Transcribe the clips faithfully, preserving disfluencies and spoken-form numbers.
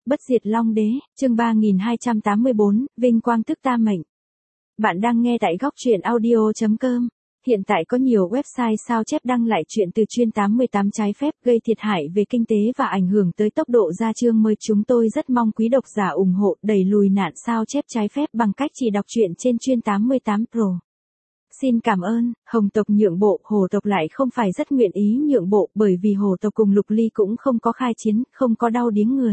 Bất diệt Long Đế, chương ba nghìn hai trăm tám mươi tư, vinh quang tức ta mệnh. Bạn đang nghe tại góc truyện audio chấm com. Hiện tại có nhiều website sao chép đăng lại chuyện từ chuyên tám mươi tám trái phép gây thiệt hại về kinh tế và ảnh hưởng tới tốc độ ra chương mới. Chúng tôi rất mong quý độc giả ủng hộ đẩy lùi nạn sao chép trái phép bằng cách chỉ đọc truyện trên chuyên tám mươi tám Pro. Xin cảm ơn. Hồng tộc nhượng bộ. Hồ tộc lại không phải rất nguyện ý nhượng bộ, bởi vì hồ tộc cùng Lục Ly cũng không có khai chiến, không có đau điếng người.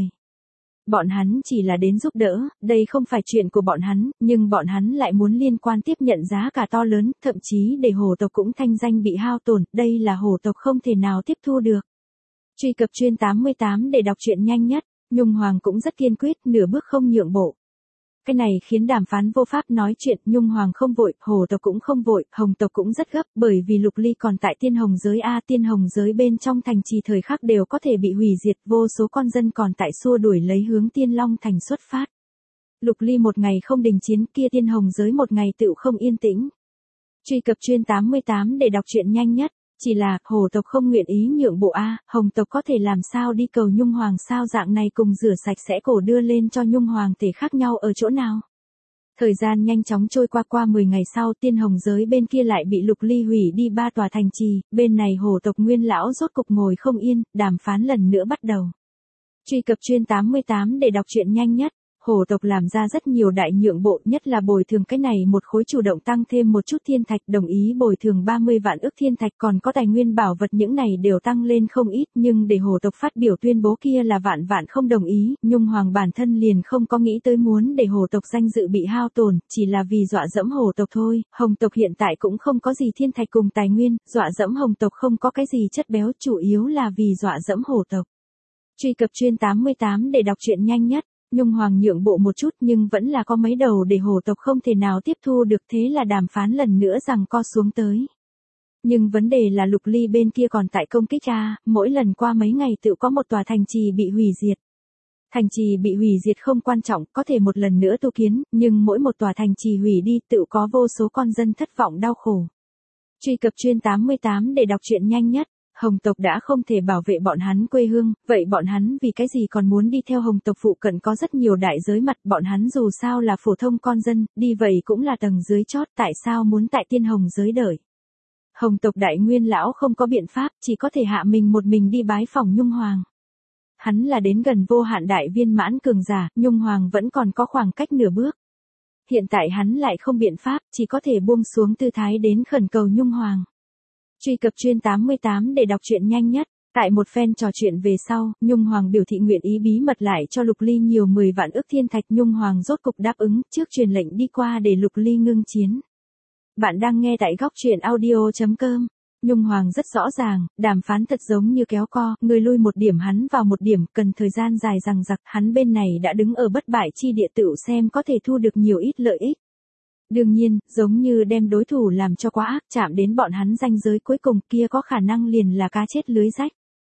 Bọn hắn chỉ là đến giúp đỡ, đây không phải chuyện của bọn hắn, nhưng bọn hắn lại muốn liên quan tiếp nhận giá cả to lớn, thậm chí để hồ tộc cũng thanh danh bị hao tổn, đây là hồ tộc không thể nào tiếp thu được. Truy cập chuyên tám mươi tám để đọc truyện nhanh nhất. Nhung Hoàng cũng rất kiên quyết, nửa bước không nhượng bộ. Cái này khiến đàm phán vô pháp nói chuyện. Nhung Hoàng không vội, hồ tộc cũng không vội, hồng tộc cũng rất gấp, bởi vì Lục Ly còn tại tiên hồng giới A. Tiên hồng giới bên trong thành trì thời khắc đều có thể bị hủy diệt, vô số con dân còn tại xua đuổi lấy hướng Tiên Long thành xuất phát. Lục Ly một ngày không đình chiến, kia tiên hồng giới một ngày tựu không yên tĩnh. Truy cập chuyên tám mươi tám để đọc truyện nhanh nhất. Chỉ là, hồ tộc không nguyện ý nhượng bộ A, hồng tộc có thể làm sao đi cầu Nhung Hoàng sao? Dạng này cùng rửa sạch sẽ cổ đưa lên cho Nhung Hoàng thể khác nhau ở chỗ nào? Thời gian nhanh chóng trôi qua. Qua mười ngày sau, tiên hồng giới bên kia lại bị Lục Ly hủy đi ba tòa thành trì, bên này hồ tộc nguyên lão rốt cục ngồi không yên, đàm phán lần nữa bắt đầu. Truy cập chuyên tám mươi tám để đọc truyện nhanh nhất. Hồ tộc làm ra rất nhiều đại nhượng bộ, nhất là bồi thường cái này một khối, chủ động tăng thêm một chút thiên thạch, đồng ý bồi thường ba mươi vạn ức thiên thạch, còn có tài nguyên bảo vật, những này đều tăng lên không ít, nhưng để hồ tộc phát biểu tuyên bố kia là vạn vạn không đồng ý. Nhung Hoàng bản thân liền không có nghĩ tới muốn để hồ tộc danh dự bị hao tổn, chỉ là vì dọa dẫm hồ tộc thôi. Hồng tộc hiện tại cũng không có gì thiên thạch cùng tài nguyên, dọa dẫm hồng tộc không có cái gì chất béo, chủ yếu là vì dọa dẫm hồ tộc. Truy cập chuyên tám mươi tám để đọc truyện nhanh nhất. Nhung Hoàng nhượng bộ một chút nhưng vẫn là có mấy đầu để hồ tộc không thể nào tiếp thu được, thế là đàm phán lần nữa giằng co xuống tới. Nhưng vấn đề là Lục Ly bên kia còn tại công kích A, mỗi lần qua mấy ngày tự có một tòa thành trì bị hủy diệt. Thành trì bị hủy diệt không quan trọng, có thể một lần nữa tu kiến, nhưng mỗi một tòa thành trì hủy đi tự có vô số con dân thất vọng đau khổ. Truy cập chuyên tám mươi tám để đọc truyện nhanh nhất. Hồng tộc đã không thể bảo vệ bọn hắn quê hương, vậy bọn hắn vì cái gì còn muốn đi theo hồng tộc? Phụ cận có rất nhiều đại giới mặt, bọn hắn dù sao là phổ thông con dân, đi vậy cũng là tầng dưới chót, tại sao muốn tại tiên hồng giới đợi? Hồng tộc đại nguyên lão không có biện pháp, chỉ có thể hạ mình một mình đi bái phỏng Nhung Hoàng. Hắn là đến gần vô hạn đại viên mãn cường giả, Nhung Hoàng vẫn còn có khoảng cách nửa bước. Hiện tại hắn lại không biện pháp, chỉ có thể buông xuống tư thái đến khẩn cầu Nhung Hoàng. Truy cập chuyên tám mươi tám để đọc truyện nhanh nhất. Tại một phen trò chuyện về sau, Nhung Hoàng biểu thị nguyện ý bí mật lại cho Lục Ly nhiều mười vạn ức thiên thạch. Nhung Hoàng rốt cục đáp ứng, trước truyền lệnh đi qua để Lục Ly ngưng chiến. Bạn đang nghe tại góc truyện audio chấm com. Nhung Hoàng rất rõ ràng, đàm phán thật giống như kéo co, người lui một điểm hắn vào một điểm, cần thời gian dài dằng dặc, hắn bên này đã đứng ở bất bại chi địa tựu xem có thể thu được nhiều ít lợi ích. Đương nhiên, giống như đem đối thủ làm cho quá ác, chạm đến bọn hắn ranh giới cuối cùng, kia có khả năng liền là cá chết lưới rách.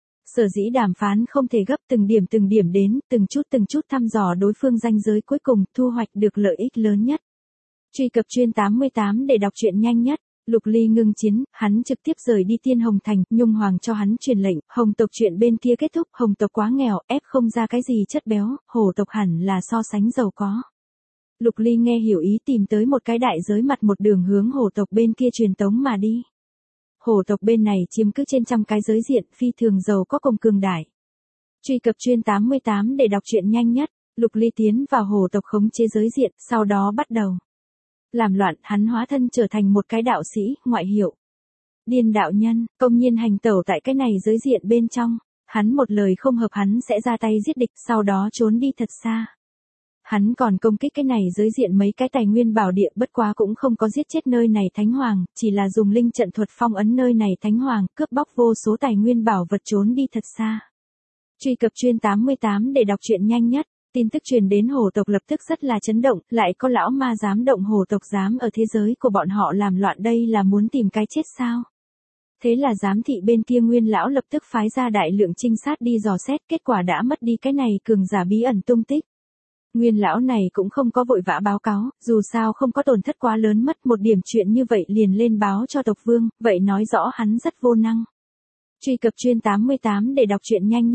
Sở dĩ đàm phán không thể gấp, từng điểm từng điểm đến, từng chút từng chút thăm dò đối phương ranh giới cuối cùng, thu hoạch được lợi ích lớn nhất. Truy cập chuyên tám mươi tám để đọc truyện nhanh nhất. Lục Ly ngưng chiến, hắn trực tiếp rời đi tiên hồng thành, Nhung Hoàng cho hắn truyền lệnh, hồng tộc chuyện bên kia kết thúc, hồng tộc quá nghèo, ép không ra cái gì chất béo, hồ tộc hẳn là so sánh giàu có. Lục Ly nghe hiểu ý, tìm tới một cái đại giới mặt, một đường hướng hồ tộc bên kia truyền tống mà đi. Hồ tộc bên này chiếm cứ trên trăm cái giới diện, phi thường giàu có cùng cường đại. Truy cập chuyên tám mươi tám để đọc truyện nhanh nhất. Lục Ly tiến vào hồ tộc khống chế giới diện, sau đó bắt đầu làm loạn. Hắn hóa thân trở thành một cái đạo sĩ, ngoại hiệu Điên đạo nhân, công nhiên hành tẩu tại cái này giới diện bên trong. Hắn một lời không hợp hắn sẽ ra tay giết địch, sau đó trốn đi thật xa. Hắn còn công kích cái này giới diện mấy cái tài nguyên bảo địa, bất quá cũng không có giết chết nơi này thánh hoàng, chỉ là dùng linh trận thuật phong ấn nơi này thánh hoàng, cướp bóc vô số tài nguyên bảo vật trốn đi thật xa. Truy cập chuyên tám mươi tám để đọc truyện nhanh nhất. Tin tức truyền đến hồ tộc lập tức rất là chấn động, lại có lão ma dám động hồ tộc, dám ở thế giới của bọn họ làm loạn, đây là muốn tìm cái chết sao? Thế là giám thị bên kia nguyên lão lập tức phái ra đại lượng trinh sát đi dò xét, kết quả đã mất đi cái này cường giả bí ẩn tung tích. Nguyên lão này cũng không có vội vã báo cáo, dù sao không có tổn thất quá lớn, mất một điểm chuyện như vậy liền lên báo cho tộc vương, vậy nói rõ hắn rất vô năng. Truy cập chuyên tám mươi tám để đọc truyện nhanh nhất.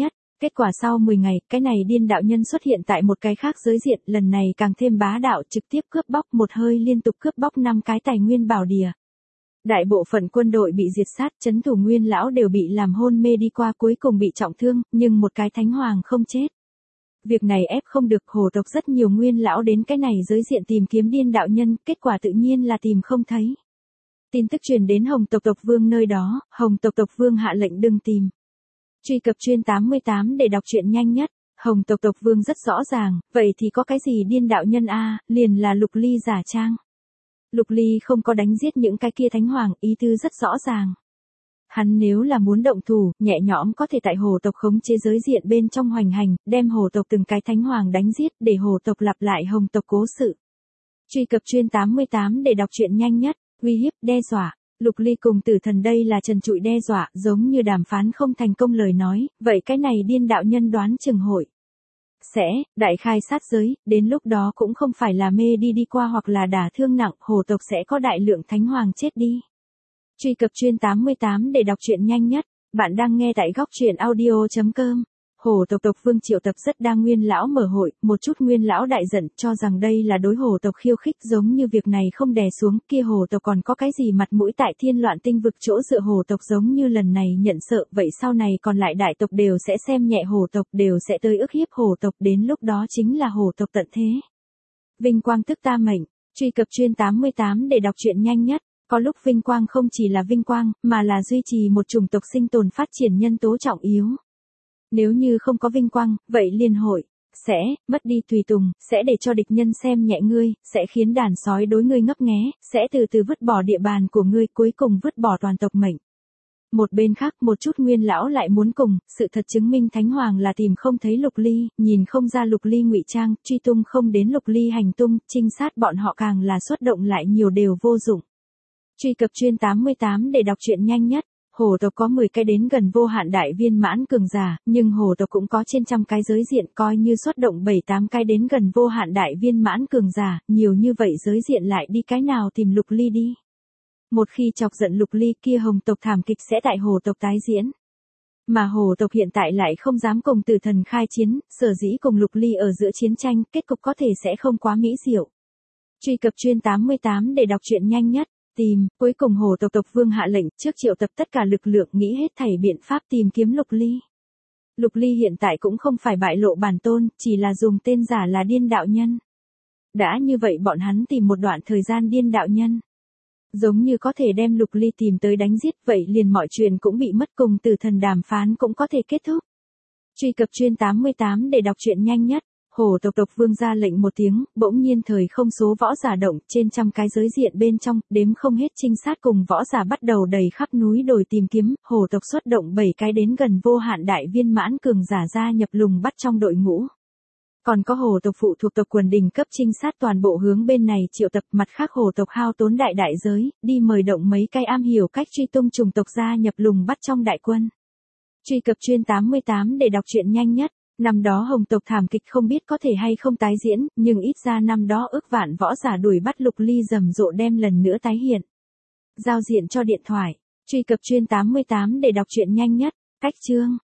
Kết quả sau mười ngày, cái này điên đạo nhân xuất hiện tại một cái khác giới diện, lần này càng thêm bá đạo, trực tiếp cướp bóc, một hơi liên tục cướp bóc năm cái tài nguyên bảo địa. Đại bộ phận quân đội bị diệt sát, trấn thủ nguyên lão đều bị làm hôn mê đi qua, cuối cùng bị trọng thương, nhưng một cái thánh hoàng không chết. Việc này ép không được, hồ tộc rất nhiều nguyên lão đến cái này giới diện tìm kiếm điên đạo nhân, kết quả tự nhiên là tìm không thấy. Tin tức truyền đến Hồng tộc tộc vương nơi đó, Hồng tộc tộc vương hạ lệnh đừng tìm. Truy cập chuyên tám mươi tám để đọc truyện nhanh nhất. Hồng tộc tộc vương rất rõ ràng, vậy thì có cái gì điên đạo nhân a, liền là Lục Ly giả trang. Lục Ly không có đánh giết những cái kia thánh hoàng, ý tư rất rõ ràng. Hắn nếu là muốn động thủ, nhẹ nhõm có thể tại hồ tộc khống chế giới diện bên trong hoành hành, đem hồ tộc từng cái thánh hoàng đánh giết để hồ tộc lặp lại Hồng tộc cố sự. Truy cập chuyên tám mươi tám để đọc truyện nhanh nhất. Uy hiếp, đe dọa. Lục Ly cùng tử thần đây là trần trụi đe dọa, giống như đàm phán không thành công lời nói, vậy cái này điên đạo nhân đoán chừng hội. Sẽ, đại khai sát giới, đến lúc đó cũng không phải là mê đi đi qua hoặc là đả thương nặng, hồ tộc sẽ có đại lượng thánh hoàng chết đi. Truy cập chuyên tám mươi tám để đọc truyện nhanh nhất. Bạn đang nghe tại góc truyện audio chấm com. Hồ tộc tộc vương triệu tập rất đa nguyên lão mở hội, một chút nguyên lão đại giận cho rằng đây là đối hồ tộc khiêu khích, giống như việc này không đè xuống, kia hồ tộc còn có cái gì mặt mũi tại thiên loạn tinh vực chỗ dựa, hồ tộc giống như lần này nhận sợ, vậy sau này còn lại đại tộc đều sẽ xem nhẹ hồ tộc, đều sẽ tới ức hiếp hồ tộc, đến lúc đó chính là hồ tộc tận thế. Vinh quang tức ta mệnh. Truy cập chuyên tám mươi tám để đọc truyện nhanh nhất. Có lúc vinh quang không chỉ là vinh quang, mà là duy trì một chủng tộc sinh tồn phát triển nhân tố trọng yếu. Nếu như không có vinh quang, vậy liên hội sẽ mất đi tùy tùng, sẽ để cho địch nhân xem nhẹ ngươi, sẽ khiến đàn sói đối ngươi ngấp nghé, sẽ từ từ vứt bỏ địa bàn của ngươi, cuối cùng vứt bỏ toàn tộc mệnh. Một bên khác, một chút nguyên lão lại muốn cùng, sự thật chứng minh thánh hoàng là tìm không thấy Lục Ly, nhìn không ra Lục Ly ngụy trang, truy tung không đến Lục Ly hành tung, trinh sát bọn họ càng là xuất động lại nhiều đều vô dụng. Truy cập chuyên tám mươi tám để đọc truyện nhanh nhất. Hồ tộc có mười cái đến gần vô hạn đại viên mãn cường giả, nhưng hồ tộc cũng có trên trăm cái giới diện, coi như xuất động bảy tám cái đến gần vô hạn đại viên mãn cường giả, nhiều như vậy giới diện lại đi cái nào tìm Lục Ly đi. Một khi chọc giận Lục Ly kia Hồng tộc thảm kịch sẽ tại hồ tộc tái diễn. Mà hồ tộc hiện tại lại không dám cùng tử thần khai chiến, sở dĩ cùng Lục Ly ở giữa chiến tranh, kết cục có thể sẽ không quá mỹ diệu. Truy cập chuyên tám mươi tám để đọc truyện nhanh nhất. Tìm, cuối cùng hồ tộc tộc vương hạ lệnh trước triệu tập tất cả lực lượng nghĩ hết thảy biện pháp tìm kiếm Lục Ly. Lục Ly hiện tại cũng không phải bại lộ bản tôn, chỉ là dùng tên giả là điên đạo nhân. Đã như vậy bọn hắn tìm một đoạn thời gian điên đạo nhân. Giống như có thể đem Lục Ly tìm tới đánh giết, vậy liền mọi chuyện cũng bị mất, cùng tử thần đàm phán cũng có thể kết thúc. Truy cập chuyên tám mươi tám để đọc truyện nhanh nhất. Hồ tộc tộc vương ra lệnh một tiếng, bỗng nhiên thời không số võ giả động, trên trăm cái giới diện bên trong, đếm không hết trinh sát cùng võ giả bắt đầu đầy khắp núi đồi tìm kiếm, hồ tộc xuất động bảy cái đến gần vô hạn đại viên mãn cường giả gia nhập lùng bắt trong đội ngũ. Còn có hồ tộc phụ thuộc tộc quần đỉnh cấp trinh sát toàn bộ hướng bên này triệu tập, mặt khác hồ tộc hao tốn đại đại giới, đi mời động mấy cái am hiểu cách truy tung chủng tộc gia nhập lùng bắt trong đại quân. Truy cập chuyên tám mươi tám để đọc truyện nhanh nhất. Năm đó Hồng tộc thảm kịch không biết có thể hay không tái diễn, nhưng ít ra năm đó ước vạn võ giả đuổi bắt Lục Ly rầm rộ đem lần nữa tái hiện. Giao diện cho điện thoại. Truy cập chuyên tám mươi tám để đọc truyện nhanh nhất. Cách chương.